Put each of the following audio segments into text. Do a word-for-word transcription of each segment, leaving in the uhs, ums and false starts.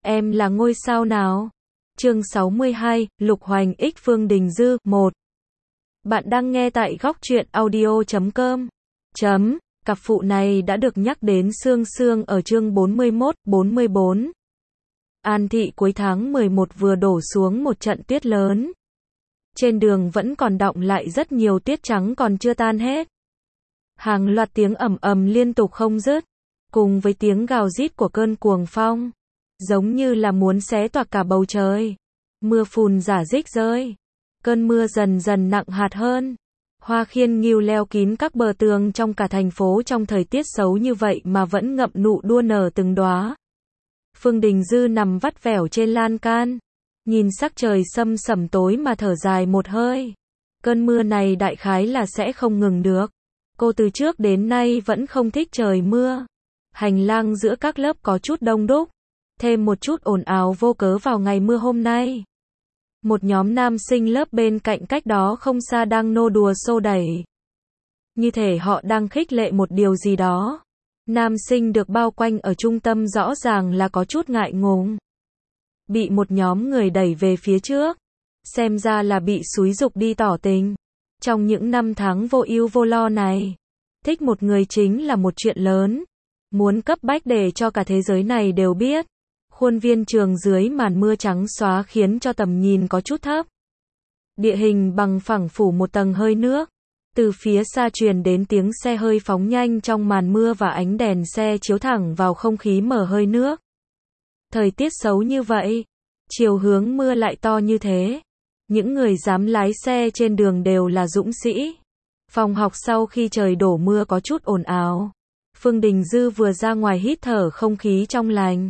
Em là ngôi sao nào? Chương sáu mươi hai, Lục Hoành x Phương Đình Dư, một. Bạn đang nghe tại góc truyện audio chấm com. Chấm, cặp phụ này đã được nhắc đến xương xương ở chương bốn mươi mốt, bốn mươi bốn. An Thị cuối tháng mười một vừa đổ xuống một trận tuyết lớn. Trên đường vẫn còn đọng lại rất nhiều tuyết trắng còn chưa tan hết. Hàng loạt tiếng ầm ầm liên tục không dứt, cùng với tiếng gào rít của cơn cuồng phong, giống như là muốn xé toạc cả bầu trời. Mưa phùn rả rích rơi. Cơn mưa dần dần nặng hạt hơn. Hoa khiên nghiêu leo kín các bờ tường trong cả thành phố trong thời tiết xấu như vậy mà vẫn ngậm nụ đua nở từng đóa. Phương Đình Dư nằm vắt vẻo trên lan can, nhìn sắc trời sâm sẩm tối mà thở dài một hơi. Cơn mưa này đại khái là sẽ không ngừng được. Cô từ trước đến nay vẫn không thích trời mưa. Hành lang giữa các lớp có chút đông đúc, thêm một chút ồn ào vô cớ vào ngày mưa hôm nay. Một nhóm nam sinh lớp bên cạnh cách đó không xa đang nô đùa xô đẩy. Như thể họ đang khích lệ một điều gì đó. Nam sinh được bao quanh ở trung tâm rõ ràng là có chút ngại ngùng. Bị một nhóm người đẩy về phía trước. Xem ra là bị xúi giục đi tỏ tình. Trong những năm tháng vô ưu vô lo này, thích một người chính là một chuyện lớn. Muốn cấp bách để cho cả thế giới này đều biết. Khuôn viên trường dưới màn mưa trắng xóa khiến cho tầm nhìn có chút thấp. Địa hình bằng phẳng phủ một tầng hơi nước. Từ phía xa truyền đến tiếng xe hơi phóng nhanh trong màn mưa và ánh đèn xe chiếu thẳng vào không khí mở hơi nước. Thời tiết xấu như vậy, chiều hướng mưa lại to như thế. Những người dám lái xe trên đường đều là dũng sĩ. Phòng học sau khi trời đổ mưa có chút ồn ào. Phương Đình Dư vừa ra ngoài hít thở không khí trong lành.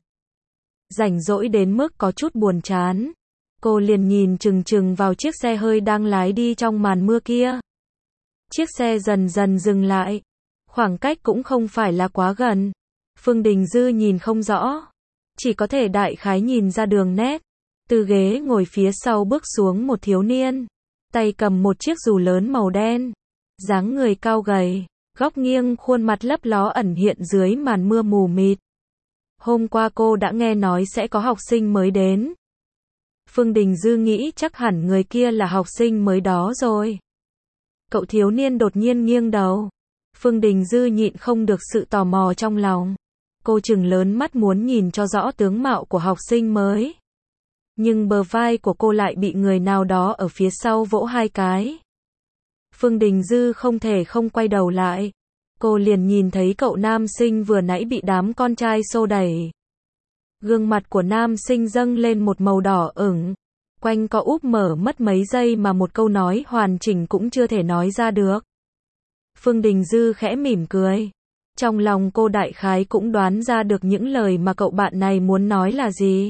Rảnh rỗi đến mức có chút buồn chán. Cô liền nhìn chừng chừng vào chiếc xe hơi đang lái đi trong màn mưa kia. Chiếc xe dần dần dừng lại. Khoảng cách cũng không phải là quá gần. Phương Đình Dư nhìn không rõ. Chỉ có thể đại khái nhìn ra đường nét. Từ ghế ngồi phía sau bước xuống một thiếu niên. Tay cầm một chiếc dù lớn màu đen. Dáng người cao gầy. Góc nghiêng khuôn mặt lấp ló ẩn hiện dưới màn mưa mù mịt. Hôm qua cô đã nghe nói sẽ có học sinh mới đến. Phương Đình Dư nghĩ chắc hẳn người kia là học sinh mới đó rồi. Cậu thiếu niên đột nhiên nghiêng đầu. Phương Đình Dư nhịn không được sự tò mò trong lòng. Cô trừng lớn mắt muốn nhìn cho rõ tướng mạo của học sinh mới. Nhưng bờ vai của cô lại bị người nào đó ở phía sau vỗ hai cái. Phương Đình Dư không thể không quay đầu lại. Cô liền nhìn thấy cậu nam sinh vừa nãy bị đám con trai xô đẩy. Gương mặt của nam sinh dâng lên một màu đỏ ửng. Quanh co úp mở mất mấy giây mà một câu nói hoàn chỉnh cũng chưa thể nói ra được. Phương Đình Dư khẽ mỉm cười. Trong lòng cô đại khái cũng đoán ra được những lời mà cậu bạn này muốn nói là gì.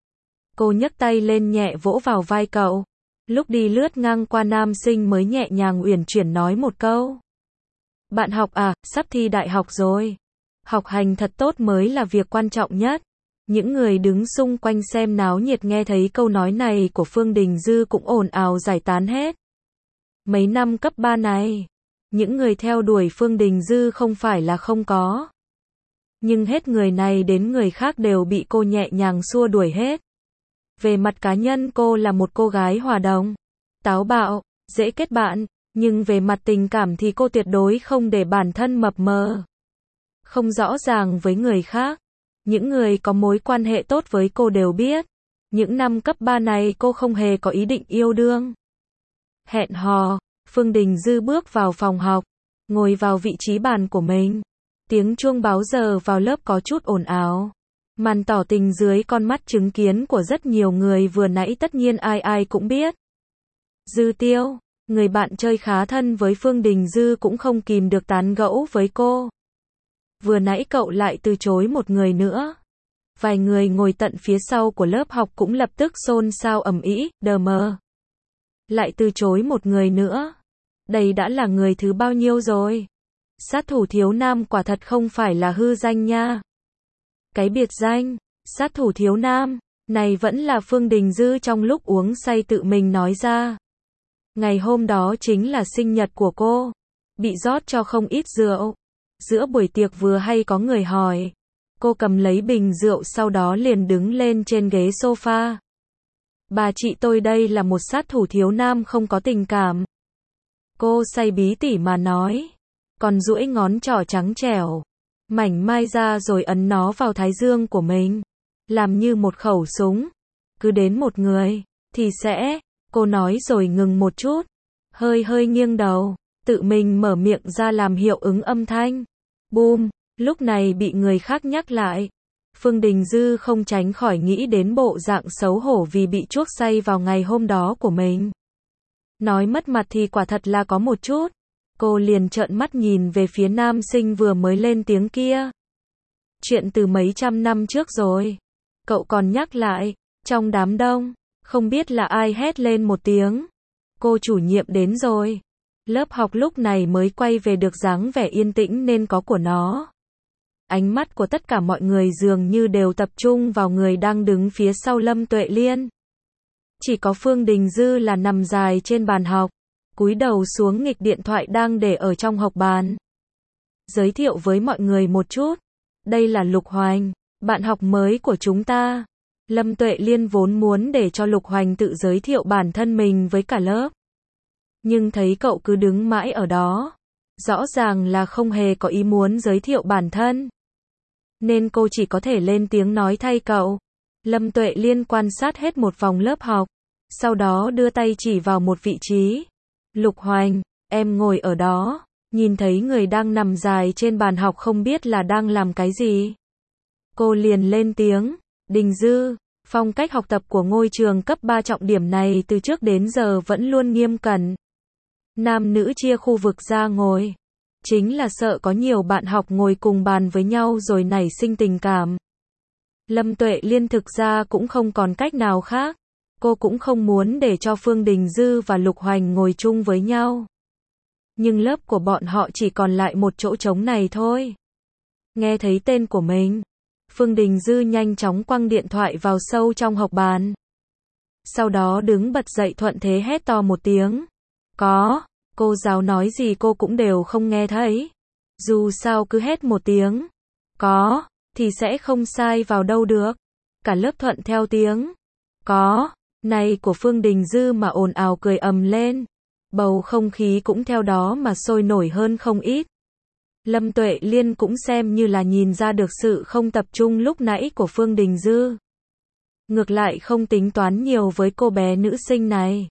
Cô nhấc tay lên nhẹ vỗ vào vai cậu. Lúc đi lướt ngang qua nam sinh mới nhẹ nhàng uyển chuyển nói một câu. Bạn học à, sắp thi đại học rồi. Học hành thật tốt mới là việc quan trọng nhất. Những người đứng xung quanh xem náo nhiệt nghe thấy câu nói này của Phương Đình Dư cũng ồn ào giải tán hết. Mấy năm cấp ba này, những người theo đuổi Phương Đình Dư không phải là không có. Nhưng hết người này đến người khác đều bị cô nhẹ nhàng xua đuổi hết. Về mặt cá nhân cô là một cô gái hòa đồng, táo bạo, dễ kết bạn, nhưng về mặt tình cảm thì cô tuyệt đối không để bản thân mập mờ. Không rõ ràng với người khác. Những người có mối quan hệ tốt với cô đều biết. Những năm cấp ba này cô không hề có ý định yêu đương. Hẹn hò, Phương Đình Dư bước vào phòng học, ngồi vào vị trí bàn của mình. Tiếng chuông báo giờ vào lớp có chút ồn ào. Màn tỏ tình dưới con mắt chứng kiến của rất nhiều người vừa nãy tất nhiên ai ai cũng biết. Dư Tiêu, người bạn chơi khá thân với Phương Đình Dư cũng không kìm được tán gẫu với cô. Vừa nãy cậu lại từ chối một người nữa. Vài người ngồi tận phía sau của lớp học cũng lập tức xôn xao ầm ĩ, đờ mờ. Lại từ chối một người nữa. Đây đã là người thứ bao nhiêu rồi? Sát thủ thiếu nam quả thật không phải là hư danh nha. Cái biệt danh, sát thủ thiếu nam, này vẫn là Phương Đình Dư trong lúc uống say tự mình nói ra. Ngày hôm đó chính là sinh nhật của cô. Bị rót cho không ít rượu. Giữa buổi tiệc vừa hay có người hỏi. Cô cầm lấy bình rượu sau đó liền đứng lên trên ghế sofa. Bà chị tôi đây là một sát thủ thiếu nam không có tình cảm. Cô say bí tỉ mà nói. Còn duỗi ngón trỏ trắng trẻo, mảnh mai ra rồi ấn nó vào thái dương của mình. Làm như một khẩu súng. Cứ đến một người, thì sẽ, cô nói rồi ngừng một chút. Hơi hơi nghiêng đầu, tự mình mở miệng ra làm hiệu ứng âm thanh. Boom, lúc này bị người khác nhắc lại. Phương Đình Dư không tránh khỏi nghĩ đến bộ dạng xấu hổ vì bị chuốc say vào ngày hôm đó của mình. Nói mất mặt thì quả thật là có một chút. Cô liền trợn mắt nhìn về phía nam sinh vừa mới lên tiếng kia. Chuyện từ mấy trăm năm trước rồi. Cậu còn nhắc lại, trong đám đông, không biết là ai hét lên một tiếng. Cô chủ nhiệm đến rồi. Lớp học lúc này mới quay về được dáng vẻ yên tĩnh nên có của nó. Ánh mắt của tất cả mọi người dường như đều tập trung vào người đang đứng phía sau Lâm Tuệ Liên. Chỉ có Phương Đình Dư là nằm dài trên bàn học, cúi đầu xuống nghịch điện thoại đang để ở trong học bàn. Giới thiệu với mọi người một chút. Đây là Lục Hoành, bạn học mới của chúng ta. Lâm Tuệ Liên vốn muốn để cho Lục Hoành tự giới thiệu bản thân mình với cả lớp. Nhưng thấy cậu cứ đứng mãi ở đó. Rõ ràng là không hề có ý muốn giới thiệu bản thân. Nên cô chỉ có thể lên tiếng nói thay cậu. Lâm Tuệ Liên quan sát hết một vòng lớp học. Sau đó đưa tay chỉ vào một vị trí. Lục Hoành, em ngồi ở đó. Nhìn thấy người đang nằm dài trên bàn học không biết là đang làm cái gì. Cô liền lên tiếng. Đình Dư, phong cách học tập của ngôi trường cấp ba trọng điểm này từ trước đến giờ vẫn luôn nghiêm cẩn. Nam nữ chia khu vực ra ngồi. Chính là sợ có nhiều bạn học ngồi cùng bàn với nhau rồi nảy sinh tình cảm. Lâm Tuệ Liên thực ra cũng không còn cách nào khác. Cô cũng không muốn để cho Phương Đình Dư và Lục Hoành ngồi chung với nhau. Nhưng lớp của bọn họ chỉ còn lại một chỗ trống này thôi. Nghe thấy tên của mình, Phương Đình Dư nhanh chóng quăng điện thoại vào sâu trong học bàn. Sau đó đứng bật dậy thuận thế hét to một tiếng. Có, cô giáo nói gì cô cũng đều không nghe thấy. Dù sao cứ hét một tiếng. Có, thì sẽ không sai vào đâu được. Cả lớp thuận theo tiếng. Có, này của Phương Đình Dư mà ồn ào cười ầm lên. Bầu không khí cũng theo đó mà sôi nổi hơn không ít. Lâm Tuệ Liên cũng xem như là nhìn ra được sự không tập trung lúc nãy của Phương Đình Dư. Ngược lại không tính toán nhiều với cô bé nữ sinh này.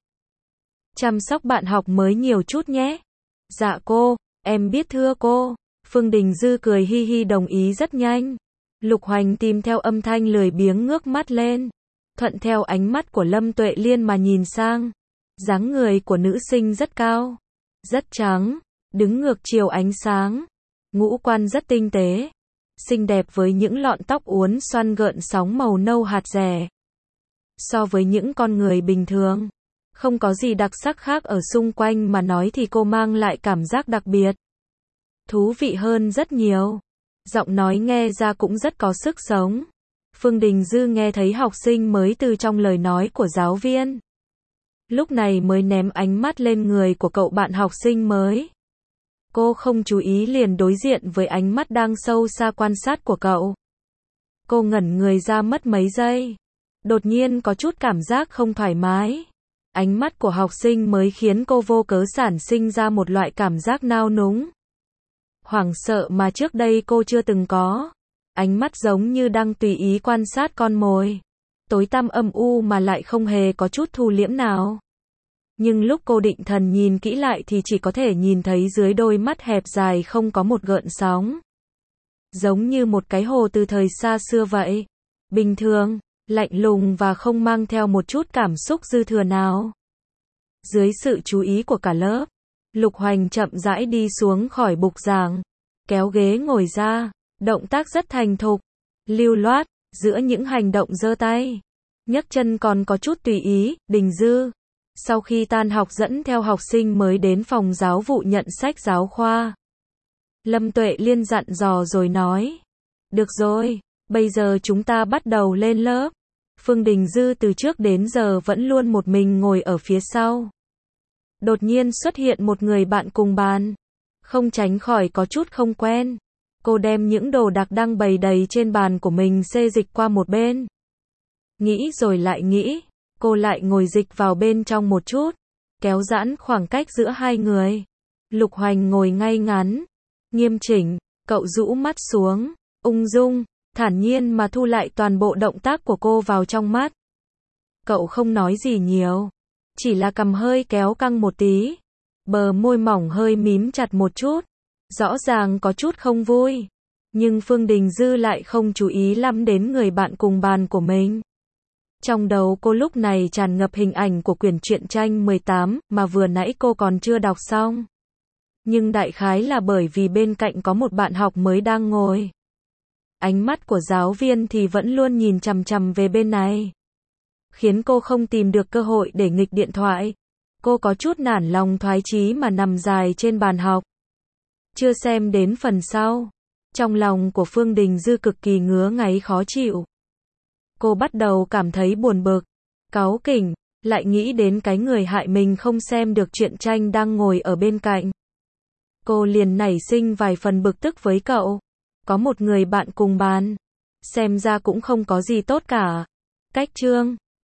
Chăm sóc bạn học mới nhiều chút nhé. Dạ cô, em biết thưa cô. Phương Đình Dư cười hi hi đồng ý rất nhanh. Lục Hoành tìm theo âm thanh lười biếng ngước mắt lên. Thuận theo ánh mắt của Lâm Tuệ Liên mà nhìn sang. Dáng người của nữ sinh rất cao, rất trắng, đứng ngược chiều ánh sáng. Ngũ quan rất tinh tế, xinh đẹp với những lọn tóc uốn xoăn gợn sóng màu nâu hạt rẻ. So với những con người bình thường, không có gì đặc sắc khác ở xung quanh mà nói thì cô mang lại cảm giác đặc biệt. Thú vị hơn rất nhiều. Giọng nói nghe ra cũng rất có sức sống. Phương Đình Dư nghe thấy học sinh mới từ trong lời nói của giáo viên. Lúc này mới ném ánh mắt lên người của cậu bạn học sinh mới. Cô không chú ý liền đối diện với ánh mắt đang sâu xa quan sát của cậu. Cô ngẩn người ra mất mấy giây. Đột nhiên có chút cảm giác không thoải mái. Ánh mắt của học sinh mới khiến cô vô cớ sản sinh ra một loại cảm giác nao núng. Hoảng sợ mà trước đây cô chưa từng có. Ánh mắt giống như đang tùy ý quan sát con mồi. Tối tăm âm u mà lại không hề có chút thu liễm nào. Nhưng lúc cô định thần nhìn kỹ lại thì chỉ có thể nhìn thấy dưới đôi mắt hẹp dài không có một gợn sóng. Giống như một cái hồ từ thời xa xưa vậy. Bình thường, lạnh lùng và không mang theo một chút cảm xúc dư thừa nào. Dưới sự chú ý của cả lớp, Lục Hoành chậm rãi đi xuống khỏi bục giảng, kéo ghế ngồi ra, động tác rất thành thục, lưu loát, giữa những hành động giơ tay, nhấc chân còn có chút tùy ý. Đình Dư, sau khi tan học dẫn theo học sinh mới đến phòng giáo vụ nhận sách giáo khoa. Lâm Tuệ Liên dặn dò rồi nói. Được rồi, bây giờ chúng ta bắt đầu lên lớp. Phương Đình Dư từ trước đến giờ vẫn luôn một mình ngồi ở phía sau. Đột nhiên xuất hiện một người bạn cùng bàn. Không tránh khỏi có chút không quen. Cô đem những đồ đạc đang bày đầy trên bàn của mình xê dịch qua một bên. Nghĩ rồi lại nghĩ, cô lại ngồi dịch vào bên trong một chút, kéo giãn khoảng cách giữa hai người. Lục Hoành ngồi ngay ngắn, nghiêm chỉnh, cậu rũ mắt xuống, ung dung, thản nhiên mà thu lại toàn bộ động tác của cô vào trong mắt. Cậu không nói gì nhiều, chỉ là cằm hơi kéo căng một tí, bờ môi mỏng hơi mím chặt một chút, rõ ràng có chút không vui. Nhưng Phương Đình Dư lại không chú ý lắm đến người bạn cùng bàn của mình. Trong đầu cô lúc này tràn ngập hình ảnh của quyển truyện tranh mười tám mà vừa nãy cô còn chưa đọc xong. Nhưng đại khái là bởi vì bên cạnh có một bạn học mới đang ngồi. Ánh mắt của giáo viên thì vẫn luôn nhìn chằm chằm về bên này, khiến cô không tìm được cơ hội để nghịch điện thoại. Cô có chút nản lòng thoái chí mà nằm dài trên bàn học. Chưa xem đến phần sau, trong lòng của Phương Đình Dư cực kỳ ngứa ngáy khó chịu. Cô bắt đầu cảm thấy buồn bực, cáu kỉnh, lại nghĩ đến cái người hại mình không xem được truyện tranh đang ngồi ở bên cạnh. Cô liền nảy sinh vài phần bực tức với cậu. Có một người bạn cùng bàn, xem ra cũng không có gì tốt cả. Cách chương